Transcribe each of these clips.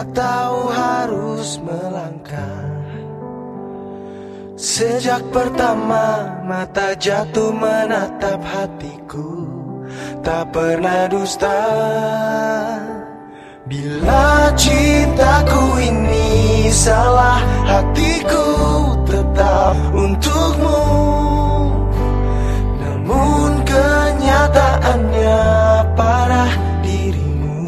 tak tahu harus melangkah. Sejak pertama mata jatuh menatap hatiku, tak pernah dusta. Bila cintaku ini salah, hatiku tetap untukmu. Namun kenyataannya parah, dirimu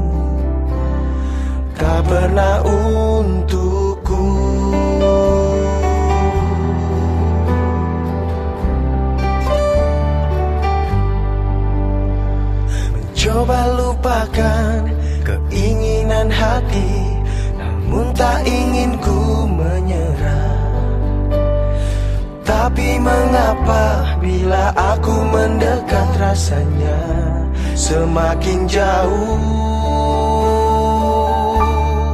tak pernah untukku. Mencoba lupakan keinginan hati, namun tak ingin ku menyerah. Tapi mengapa bila aku mendekat rasanya semakin jauh?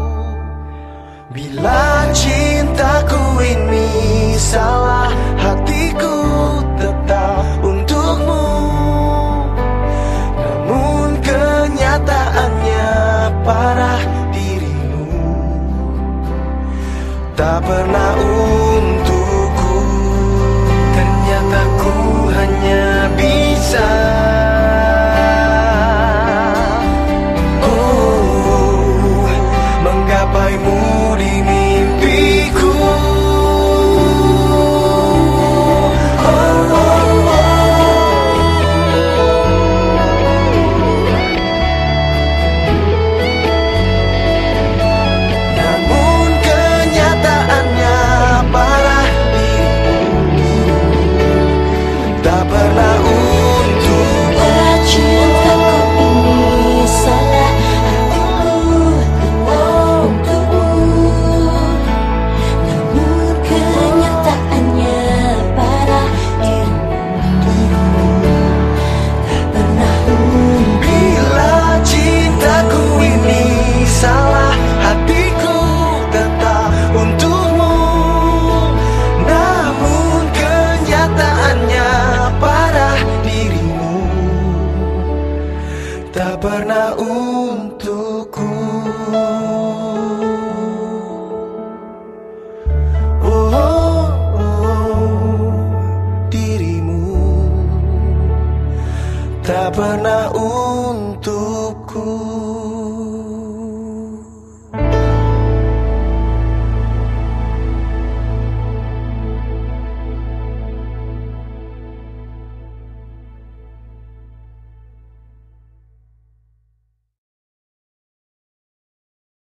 Bila cintaku ini salah, hatiku tetap untukmu. Namun kenyataannya parah, dirimu tak pernah untukku. Ternyata ku hanya bisa menggapaimu di mimpiku. Namun kenyataannya parah, dirimu tak pernah untukku. Cintaku ini salah, hatiku tetap untukmu. Namun kenyataannya parah, dirimu tak pernah untukku. Bila cintaku ini salah, hatiku tetap untukmu. Namun kenyataannya parah, dirimu tak pernah untukku. Oh, oh, oh, dirimu tak pernah untukku.